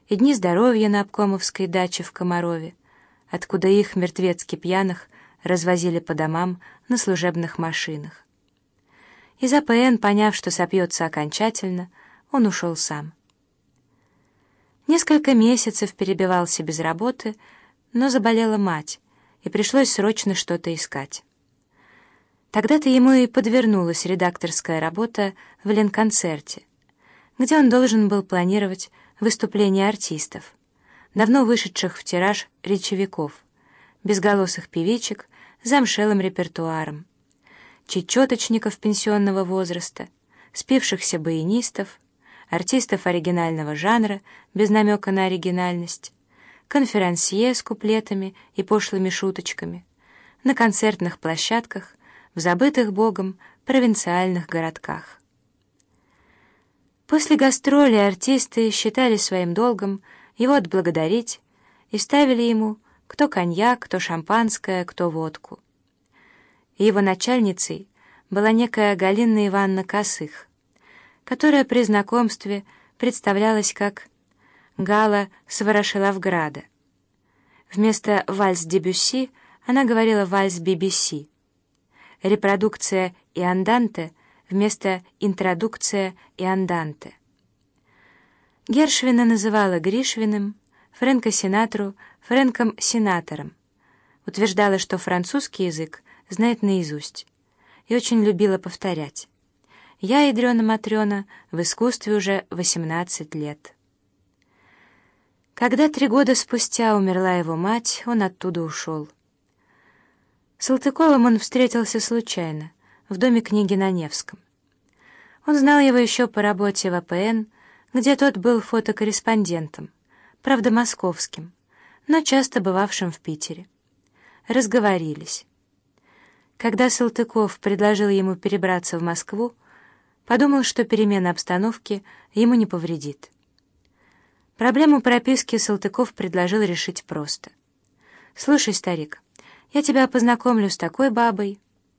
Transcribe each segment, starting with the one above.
и дни здоровья на обкомовской даче в Комарове, откуда их, мертвецки пьяных, развозили по домам на служебных машинах. Из АПН, поняв, что сопьется окончательно, он ушел сам. Несколько месяцев перебивался без работы, но заболела мать, и пришлось срочно что-то искать. Тогда-то ему и подвернулась редакторская работа в Ленконцерте, где он должен был планировать выступления артистов, давно вышедших в тираж речевиков, безголосых певичек с замшелым репертуаром, чечеточников пенсионного возраста, спившихся баянистов, артистов оригинального жанра без намека на оригинальность, конферансье с куплетами и пошлыми шуточками, на концертных площадках в забытых Богом провинциальных городках. После гастролей артисты считали своим долгом его отблагодарить и ставили ему кто коньяк, кто шампанское, кто водку. И его начальницей была некая Галина Ивановна Косых, которая при знакомстве представлялась как Гала с Ворошиловграда. Вместо «вальс Дебюсси» она говорила «вальс BBC». Репродукция и анданте вместо интродукция и анданте. Гершвина называла Гришвиным, Фрэнка Синатру Фрэнком Синатором, утверждала, что французский язык знает наизусть, и очень любила повторять: «Я, ядрёна-матрёна, в искусстве уже 18 лет». Когда 3 года спустя умерла его мать, он оттуда ушел. С Салтыковым он встретился случайно, в доме книги на Невском. Он знал его еще по работе в АПН, где тот был фотокорреспондентом, правда московским, но часто бывавшим в Питере. Разговорились. Когда Салтыков предложил ему перебраться в Москву, подумал, что перемена обстановки ему не повредит. Проблему прописки Салтыков предложил решить просто. «Слушай, старик, я тебя познакомлю с такой бабой».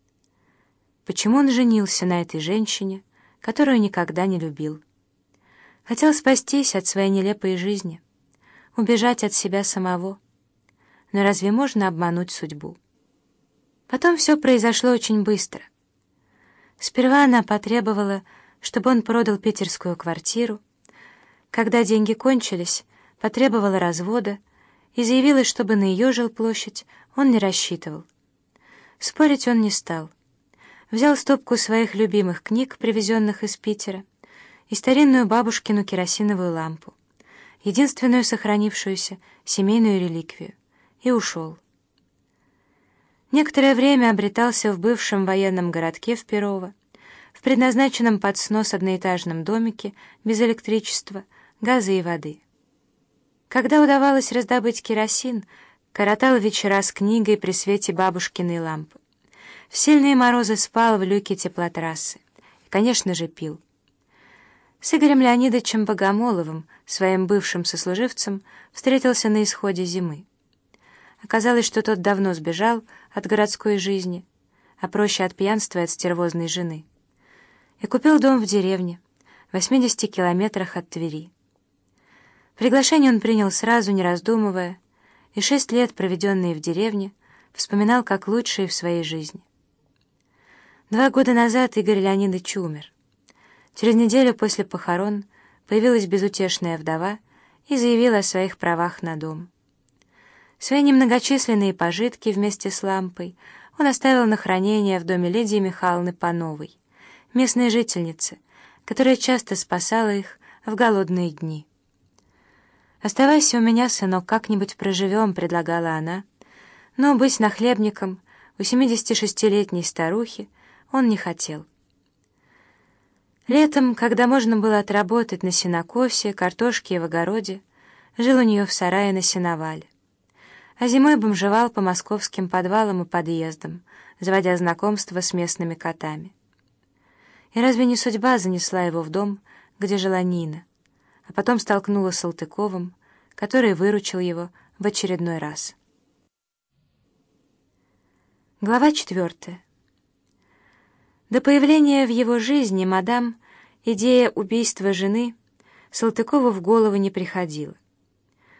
Почему он женился на этой женщине, которую никогда не любил? Хотел спастись от своей нелепой жизни, убежать от себя самого. Но разве можно обмануть судьбу? Потом все произошло очень быстро. Сперва она потребовала, чтобы он продал питерскую квартиру. Когда деньги кончились, потребовала развода и заявила, чтобы на ее жилплощадь он не рассчитывал. Спорить он не стал. Взял стопку своих любимых книг, привезенных из Питера, и старинную бабушкину керосиновую лампу, единственную сохранившуюся семейную реликвию, и ушел. Некоторое время обретался в бывшем военном городке в Перово, в предназначенном под снос одноэтажном домике без электричества, газа и воды. Когда удавалось раздобыть керосин, коротал вечера с книгой при свете бабушкиной лампы. В сильные морозы спал в люке теплотрассы и, конечно же, пил. С Игорем Леонидовичем Богомоловым, своим бывшим сослуживцем, встретился на исходе зимы. Оказалось, что тот давно сбежал от городской жизни, а проще от пьянства и от стервозной жены, и купил дом в деревне, в 80 километрах от Твери. Приглашение он принял сразу, не раздумывая, и 6 лет, проведенные в деревне, вспоминал как лучшие в своей жизни. 2 года назад Игорь Леонидович умер. Через неделю после похорон появилась безутешная вдова и заявила о своих правах на дом. Свои немногочисленные пожитки вместе с лампой он оставил на хранение в доме Лидии Михайловны Пановой, местной жительницы, которая часто спасала их в голодные дни. «Оставайся у меня, сынок, как-нибудь проживем», — предлагала она, но быть нахлебником у 76-летней старухи он не хотел. Летом, когда можно было отработать на сенокосе, картошке и в огороде, жил у нее в сарае на сеновале. А зимой бомжевал по московским подвалам и подъездам, заводя знакомства с местными котами. И разве не судьба занесла его в дом, где жила Нина, а потом столкнула с Салтыковым, который выручил его в очередной раз? Глава 4. До появления в его жизни мадам идея убийства жены Салтыкову в голову не приходила.